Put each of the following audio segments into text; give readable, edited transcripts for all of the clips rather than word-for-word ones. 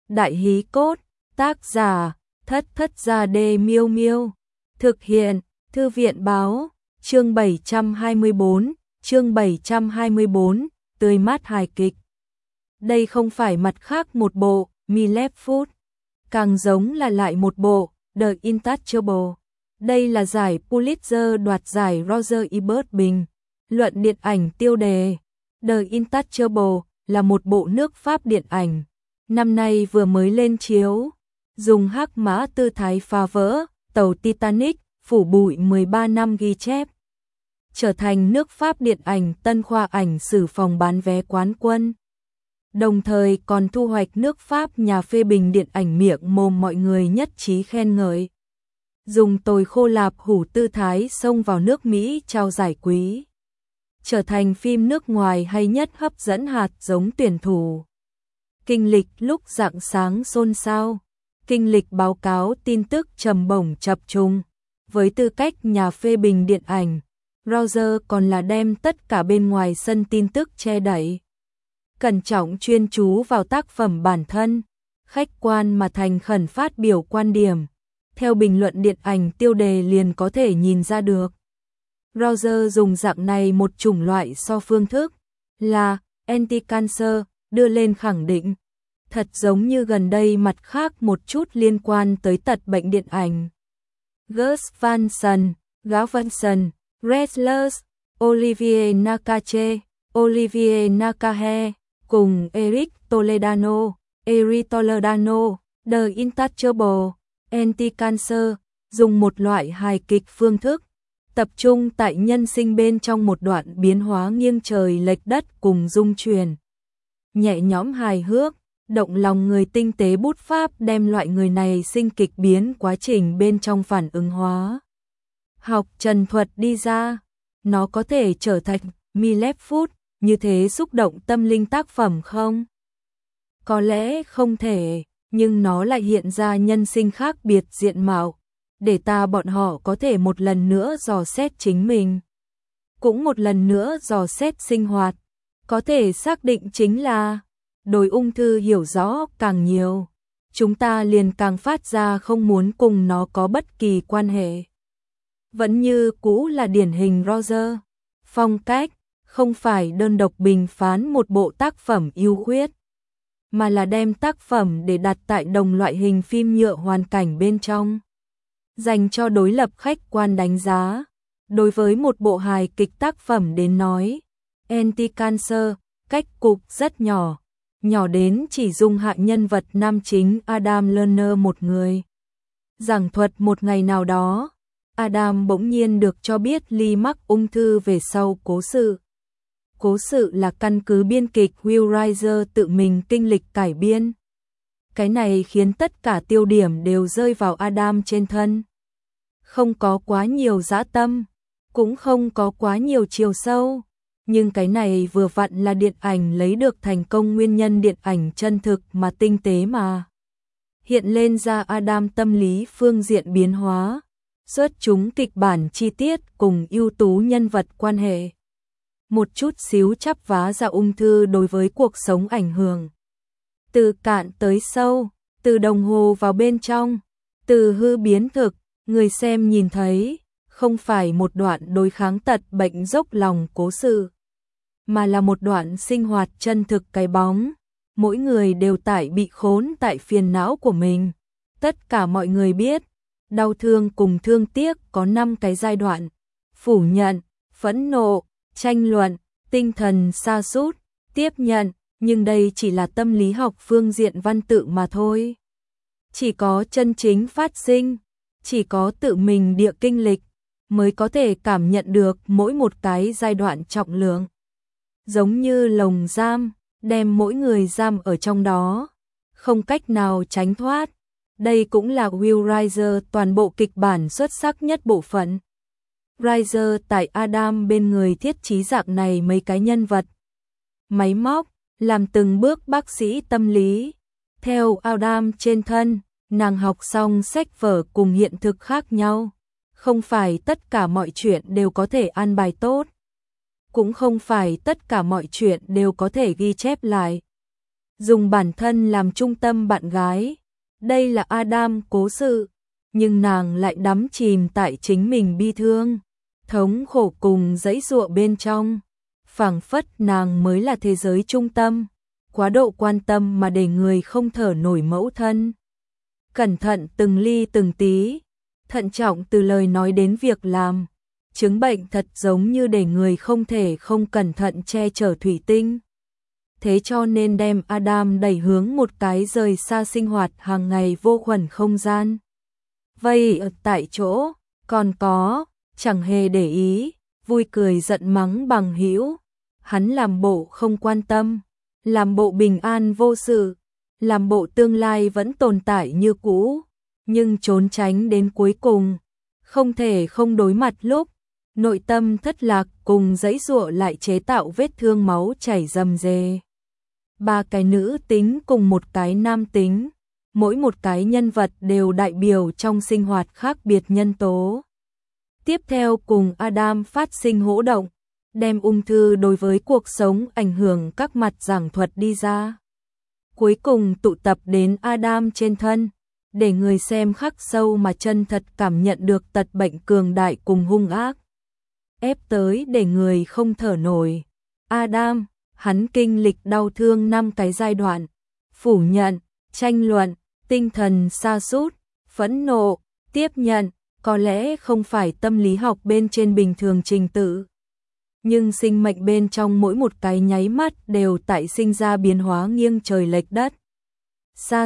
Đại hí cốt, tác giả, Thất Thất Gia Đê Miêu Miêu. Thực hiện, Thư viện Báo, chương 724, tươi mát hài kịch. Đây không phải mặt khác một bộ, Me Left Foot, càng giống là lại một bộ, The Intouchable. Đây là giải Pulitzer đoạt giải Roger Ebert bình luận điện ảnh tiêu đề. The Intouchable là một bộ nước Pháp điện ảnh. Năm nay vừa mới lên chiếu, dùng hắc mã tư thái phá vỡ tàu Titanic, phủ bụi 13 năm ghi chép, trở thành nước Pháp điện ảnh tân khoa ảnh sử phòng bán vé quán quân. Đồng thời còn thu hoạch nước Pháp nhà phê bình điện ảnh miệng mồm mọi người nhất trí khen ngợi. Dùng tồi khô lạp hủ tư thái xông vào nước Mỹ trao giải quý, trở thành phim nước ngoài hay nhất hấp dẫn hạt giống tuyển thủ. Kinh lịch lúc rạng sáng xôn xao, kinh lịch báo cáo tin tức trầm bổng chập trùng. Với tư cách nhà phê bình điện ảnh, Roger còn là đem tất cả bên ngoài sân tin tức che đậy. Cẩn trọng chuyên chú vào tác phẩm bản thân, khách quan mà thành khẩn phát biểu quan điểm. Theo bình luận điện ảnh tiêu đề liền có thể nhìn ra được. Roger dùng dạng này một chủng loại so phương thức là anti-cancer đưa lên khẳng định. Thật giống như gần đây mặt khác một chút liên quan tới tật bệnh điện ảnh. Gus Van Sant, Gáo Văn Sần, Wrestlers, Olivier Nakache, Olivier Nakahe, cùng Eric Toledano, The Intouchable, Anti-Cancer, dùng một loại hài kịch phương thức, tập trung tại nhân sinh bên trong một đoạn biến hóa nghiêng trời lệch đất cùng dung truyền. Nhẹ nhõm hài hước, động lòng người tinh tế bút pháp đem loại người này sinh kịch biến quá trình bên trong phản ứng hóa học trần thuật đi ra. Nó có thể trở thành Me Left Foot như thế xúc động tâm linh tác phẩm không? Có lẽ không thể, nhưng nó lại hiện ra nhân sinh khác biệt diện mạo, để bọn họ có thể một lần nữa dò xét chính mình, cũng một lần nữa dò xét sinh hoạt. Có thể xác định chính là đối ung thư hiểu rõ càng nhiều, chúng ta liền càng phát ra không muốn cùng nó có bất kỳ quan hệ. Vẫn như cũ là điển hình Roger. Phong cách không phải đơn độc bình phán một bộ tác phẩm ưu khuyết, mà là đem tác phẩm để đặt tại đồng loại hình phim nhựa hoàn cảnh bên trong, dành cho đối lập khách quan đánh giá. Đối với một bộ hài kịch tác phẩm đến nói, Anti-Cancer cách cục rất nhỏ, nhỏ đến chỉ dung hạ nhân vật nam chính Adam Lerner một người. Giảng thuật một ngày nào đó, Adam bỗng nhiên được cho biết Lee mắc ung thư về sau cố sự. Cố sự là căn cứ biên kịch Will Reiser tự mình kinh lịch cải biên. Cái này khiến tất cả tiêu điểm đều rơi vào Adam trên thân. Không có quá nhiều dã tâm, cũng không có quá nhiều chiều sâu. Nhưng cái này vừa vặn là điện ảnh lấy được thành công nguyên nhân. Điện ảnh chân thực mà tinh tế mà hiện lên ra Adam tâm lý phương diện biến hóa, xuất chúng kịch bản chi tiết cùng ưu tú nhân vật quan hệ. Một chút xíu chắp vá ra ung thư đối với cuộc sống ảnh hưởng. Từ cạn tới sâu, từ đồng hồ vào bên trong, từ hư biến thực, người xem nhìn thấy không phải một đoạn đối kháng tật bệnh dốc lòng cố sự, mà là một đoạn sinh hoạt chân thực cái bóng. Mỗi người đều bị khốn tại phiền não của mình. Tất cả mọi người biết, đau thương cùng thương tiếc có 5 cái giai đoạn: phủ nhận, phẫn nộ, tranh luận, tinh thần sa sút, tiếp nhận. Nhưng đây chỉ là tâm lý học phương diện văn tự mà thôi. Chỉ có chân chính phát sinh, chỉ có tự mình địa kinh lịch mới có thể cảm nhận được mỗi một cái giai đoạn trọng lượng. Giống như lồng giam, đem mỗi người giam ở trong đó, không cách nào tránh thoát. Đây cũng là Will Reiser toàn bộ kịch bản xuất sắc nhất bộ phận. Reiser tại Adam bên người thiết trí dạng này mấy cái nhân vật máy móc, làm từng bước bác sĩ tâm lý. Theo Adam trên thân, nàng học xong sách vở cùng hiện thực khác nhau. Không phải tất cả mọi chuyện đều có thể an bài tốt, cũng không phải tất cả mọi chuyện đều có thể ghi chép lại. dùng bản thân làm trung tâm bạn gái. Đây là Adam cố sự, nhưng nàng lại đắm chìm tại chính mình bi thương, thống khổ cùng dãy giụa bên trong. Phảng phất nàng mới là thế giới trung tâm, quá độ quan tâm mà để người không thở nổi mẫu thân. Cẩn thận từng ly từng tí, thận trọng từ lời nói đến việc làm. Chứng bệnh thật giống như để người không thể không cẩn thận che chở thủy tinh. Thế cho nên đem Adam đẩy hướng một cái rời xa sinh hoạt hàng ngày vô khuẩn không gian. Vây ở tại chỗ, còn có, chẳng hề để ý, vui cười giận mắng bằng hữu. Hắn làm bộ không quan tâm, làm bộ bình an vô sự, làm bộ tương lai vẫn tồn tại như cũ, nhưng trốn tránh đến cuối cùng, không thể không đối mặt lúc nội tâm thất lạc cùng giãy giụa lại chế tạo vết thương máu chảy rầm rề. Ba cái nữ tính cùng một cái nam tính, mỗi một cái nhân vật đều đại biểu trong sinh hoạt khác biệt nhân tố. Tiếp theo cùng Adam phát sinh hỗn động, đem ung thư đối với cuộc sống ảnh hưởng các mặt giảng thuật đi ra. Cuối cùng tụ tập đến Adam trên thân, để người xem khắc sâu mà chân thật cảm nhận được tật bệnh cường đại cùng hung ác. Ép tới để người không thở nổi. Adam, hắn kinh lịch đau thương 5 cái giai đoạn: phủ nhận, tranh luận, tinh thần sa sút, phẫn nộ, tiếp nhận. Có lẽ không phải tâm lý học bên trên bình thường trình tự, nhưng sinh mệnh bên trong mỗi một cái nháy mắt đều tại sinh ra biến hóa nghiêng trời lệch đất. Xa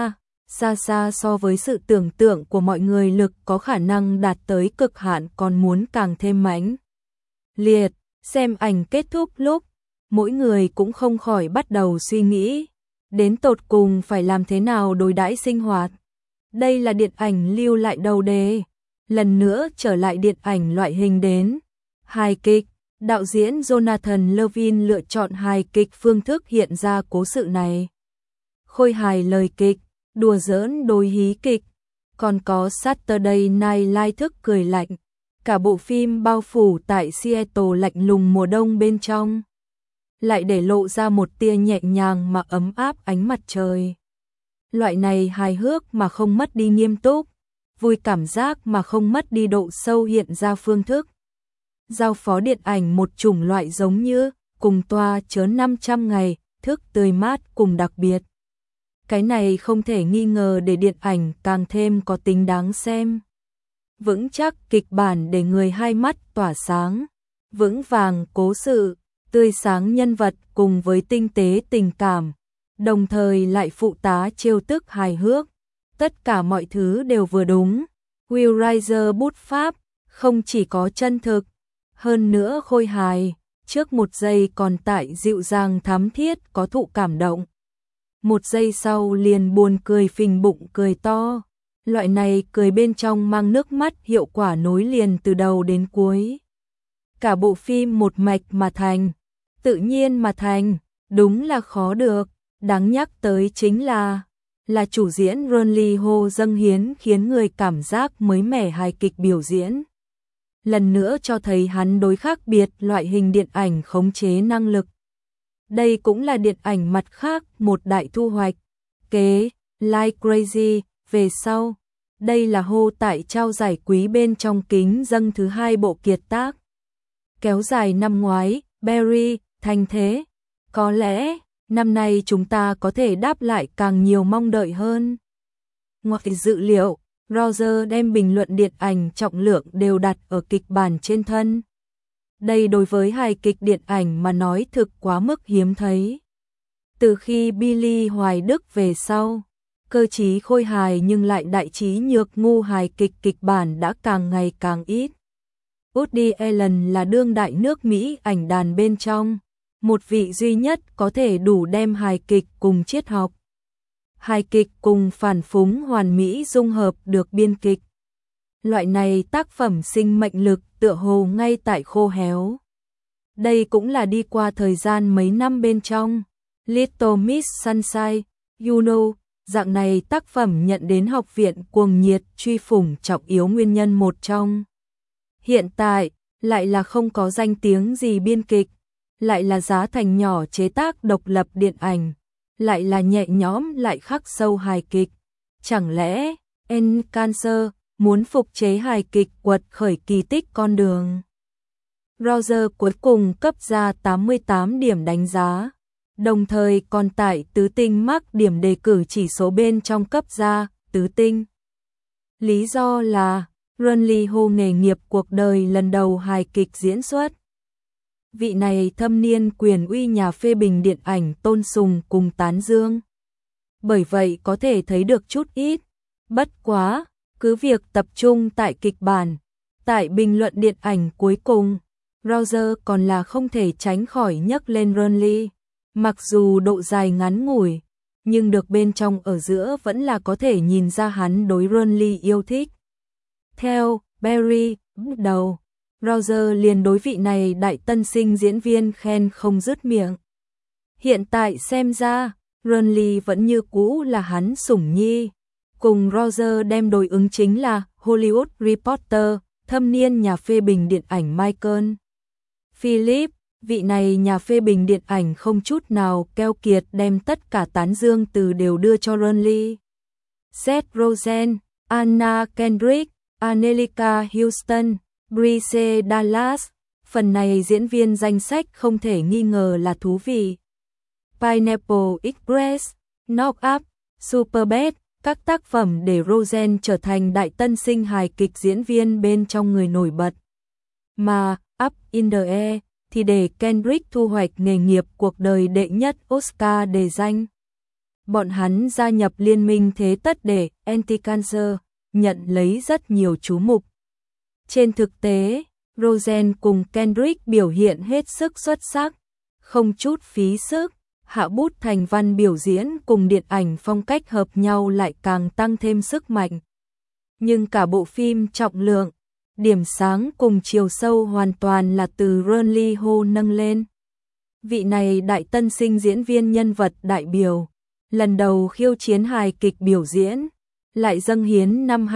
xa so với sự tưởng tượng của mọi người, lực có khả năng đạt tới cực hạn còn muốn càng thêm mãnh liệt. Xem ảnh kết thúc lúc, mỗi người cũng không khỏi bắt đầu suy nghĩ, đến tột cùng phải làm thế nào đối đãi sinh hoạt. Đây là điện ảnh lưu lại đầu đề, lần nữa trở lại điện ảnh loại hình đến hài kịch. Đạo diễn Jonathan Levine lựa chọn hài kịch phương thức hiện ra cố sự này. Khôi hài lời kịch, đùa giỡn đối hí kịch, còn có Saturday Night Live thức cười lạnh. Cả bộ phim bao phủ tại Seattle lạnh lùng mùa đông bên trong, lại để lộ ra một tia nhẹ nhàng mà ấm áp ánh mặt trời. Loại này hài hước mà không mất đi nghiêm túc, vui cảm giác mà không mất đi độ sâu hiện ra phương thức. Giao phó điện ảnh một chủng loại giống như cùng toa chớ 500 ngày, thức tươi mát cùng đặc biệt. Cái này không thể nghi ngờ để điện ảnh càng thêm có tính đáng xem. Vững chắc kịch bản để người hai mắt tỏa sáng, vững vàng cố sự, tươi sáng nhân vật cùng với tinh tế tình cảm, đồng thời lại phụ tá trêu tức hài hước. Tất cả mọi thứ đều vừa đúng. Will Reiser bút pháp, không chỉ có chân thực, hơn nữa khôi hài, trước một giây còn tại dịu dàng thắm thiết có thụ cảm động. Một giây sau liền buồn cười phình bụng cười to. Loại này cười bên trong mang nước mắt hiệu quả nối liền từ đầu đến cuối. Cả bộ phim một mạch mà thành, tự nhiên mà thành, đúng là khó được. Đáng nhắc tới chính là chủ diễn Ron Lee Ho dâng hiến khiến người cảm giác mới mẻ hài kịch biểu diễn. Lần nữa cho thấy hắn đối khác biệt loại hình điện ảnh khống chế năng lực. Đây cũng là điện ảnh mặt khác một đại thu hoạch. Kế, Like Crazy, về sau. Đây là Ho tại trao giải quý bên trong kính dâng thứ 2 bộ kiệt tác. Kéo dài năm ngoái, Barry, thành thế. Có lẽ, năm nay chúng ta có thể đáp lại càng nhiều mong đợi hơn. Ngoài dự liệu, Roger đem bình luận điện ảnh trọng lượng đều đặt ở kịch bản trên thân. Đây đối với hài kịch điện ảnh mà nói thực quá mức hiếm thấy. Từ khi Billy Hoài Đức về sau, cơ trí khôi hài nhưng lại đại trí nhược ngu hài kịch bản đã càng ngày càng ít. Woody Allen là đương đại nước Mỹ ảnh đàn bên trong, một vị duy nhất có thể đủ đem hài kịch cùng triết học, hài kịch cùng phản phúng hoàn mỹ dung hợp được biên kịch. Loại này tác phẩm sinh mệnh lực tựa hồ ngay tại khô héo. Đây cũng là đi qua thời gian mấy năm bên trong Little Miss Sunshine, You Know, dạng này tác phẩm nhận đến học viện cuồng nhiệt truy phủng trọng yếu nguyên nhân một trong. Hiện tại, lại là không có danh tiếng gì biên kịch, lại là giá thành nhỏ chế tác độc lập điện ảnh. lại là nhẹ nhõm lại khắc sâu hài kịch. Chẳng lẽ Encancer muốn phục chế hài kịch quật khởi kỳ tích con đường? Roger cuối cùng cấp ra 88 điểm đánh giá, đồng thời còn tại tứ tinh mắc điểm đề cử chỉ số bên trong cấp ra tứ tinh. Lý do là Ron Lee Ho nghề nghiệp cuộc đời lần đầu hài kịch diễn xuất. Vị này thâm niên quyền uy nhà phê bình điện ảnh tôn sùng cùng tán dương. Bởi vậy có thể thấy được chút ít. Bất quá, cứ việc tập trung tại kịch bản, tại bình luận điện ảnh cuối cùng, Roger còn là không thể tránh khỏi nhắc lên Ron Lee. Mặc dù độ dài ngắn ngủi, nhưng được bên trong ở giữa vẫn là có thể nhìn ra hắn đối Ron Lee yêu thích. Theo Barry, đầu, Roger liền đối vị này đại tân sinh diễn viên khen không dứt miệng. Hiện tại xem ra, Ron Lee vẫn như cũ là hắn sủng nhi. Cùng Roger đem đối ứng chính là Hollywood Reporter, thâm niên nhà phê bình điện ảnh Michael Phillips. Vị này nhà phê bình điện ảnh không chút nào keo kiệt đem tất cả tán dương từ đều đưa cho Ron Lee. Seth Rogen, Anna Kendrick, Angelica Houston, Bryce Dallas, phần này diễn viên danh sách không thể nghi ngờ là thú vị. Pineapple Express, Knock Up, Superbad, các tác phẩm để Rogen trở thành đại tân sinh hài kịch diễn viên bên trong người nổi bật. Mà Up in the Air thì để Kendrick thu hoạch nghề nghiệp cuộc đời đệ nhất Oscar đề danh. Bọn hắn gia nhập liên minh thế tất để Encancer nhận lấy rất nhiều chú mục. Trên thực tế, Rogen cùng Kendrick biểu hiện hết sức xuất sắc, không chút phí sức, hạ bút thành văn biểu diễn cùng điện ảnh phong cách hợp nhau lại càng tăng thêm sức mạnh. Nhưng cả bộ phim trọng lượng, điểm sáng cùng chiều sâu hoàn toàn là từ Ron Lee Ho nâng lên. Vị này đại tân sinh diễn viên nhân vật đại biểu, lần đầu khiêu chiến hài kịch biểu diễn, lại dâng hiến năm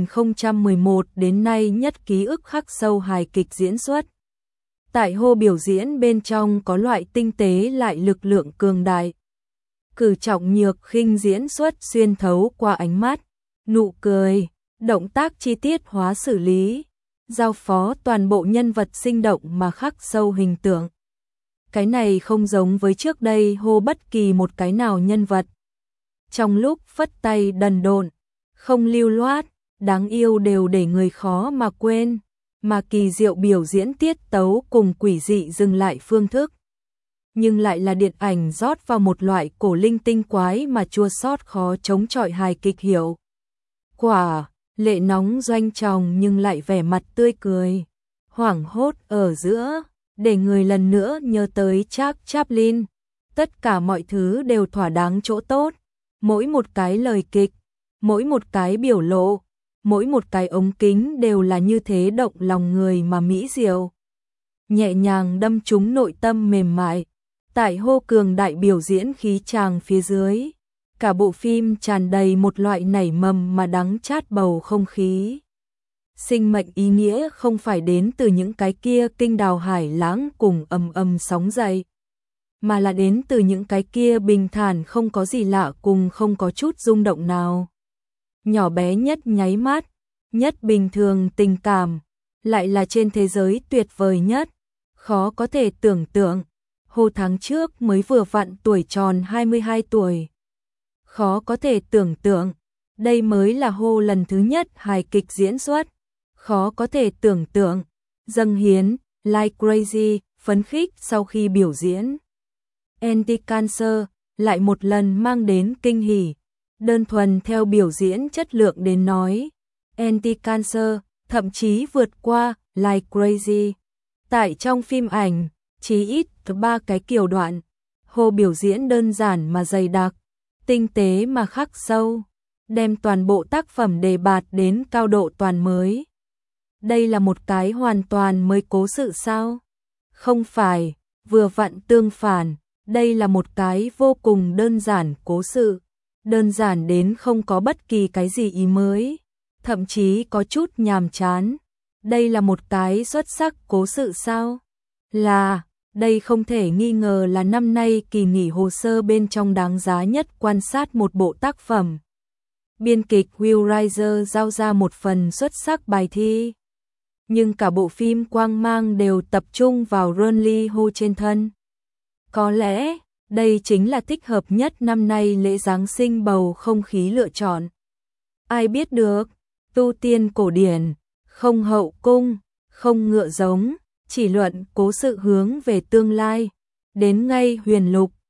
2011 đến nay nhất ký ức khắc sâu hài kịch diễn xuất. Tại Ho biểu diễn bên trong có loại tinh tế lại lực lượng cường đại. Cử trọng nhược khinh diễn xuất xuyên thấu qua ánh mắt, nụ cười, động tác chi tiết hóa xử lý, giao phó toàn bộ nhân vật sinh động mà khắc sâu hình tượng. Cái này không giống với trước đây Ho bất kỳ một cái nào nhân vật. Trong lúc phất tay đần độn, không lưu loát, đáng yêu đều để người khó mà quên, mà kỳ diệu biểu diễn tiết tấu cùng quỷ dị dừng lại phương thức. Nhưng lại là điện ảnh rót vào một loại cổ linh tinh quái mà chua xót khó chống chọi hài kịch hiệu quả, lệ nóng doanh tròng nhưng lại vẻ mặt tươi cười, hoảng hốt ở giữa, để người lần nữa nhớ tới Charles Chaplin. Tất cả mọi thứ đều thỏa đáng chỗ tốt, mỗi một cái lời kịch, mỗi một cái biểu lộ, mỗi một cái ống kính đều là như thế động lòng người mà mỹ diệu. Nhẹ nhàng đâm trúng nội tâm mềm mại, tại Ho cường đại biểu diễn khí tràng phía dưới. Cả bộ phim tràn đầy một loại nảy mầm mà đắng chát bầu không khí. Sinh mệnh ý nghĩa không phải đến từ những cái kia kinh đào hải lãng cùng ầm ầm sóng dậy, mà là đến từ những cái kia bình thản không có gì lạ cùng không có chút rung động nào. Nhỏ bé nhất nháy mắt, nhất bình thường tình cảm, lại là trên thế giới tuyệt vời nhất, khó có thể tưởng tượng. Ho tháng trước mới vừa vặn tuổi tròn 22 tuổi. Khó có thể tưởng tượng, đây mới là Ho lần thứ nhất hài kịch diễn xuất. Khó có thể tưởng tượng, dâng hiến, like crazy, phấn khích sau khi biểu diễn. Encancer lại một lần mang đến kinh hỉ, đơn thuần theo biểu diễn chất lượng đến nói. Encancer thậm chí vượt qua like crazy. Tại trong phim ảnh, chí ít 3 cái kiểu đoạn, Ho biểu diễn đơn giản mà dày đặc, tinh tế mà khắc sâu, đem toàn bộ tác phẩm đề bạt đến cao độ toàn mới. Đây là một cái hoàn toàn mới cố sự sao? Không phải, vừa vặn tương phản, đây là một cái vô cùng đơn giản cố sự, đơn giản đến không có bất kỳ cái gì ý mới, thậm chí có chút nhàm chán. Đây là một cái xuất sắc cố sự sao? Là, Đây không thể nghi ngờ là năm nay kỳ nghỉ hồ sơ bên trong đáng giá nhất quan sát một bộ tác phẩm. Biên kịch Will Reiser giao ra một phần xuất sắc bài thi. Nhưng cả bộ phim quang mang đều tập trung vào Ronnie Ho trên thân. Có lẽ, đây chính là thích hợp nhất năm nay lễ Giáng sinh bầu không khí lựa chọn. Ai biết được, tu tiên cổ điển, không hậu cung, không ngựa giống, chỉ luận cố sự hướng về tương lai. Đến ngay huyền lục,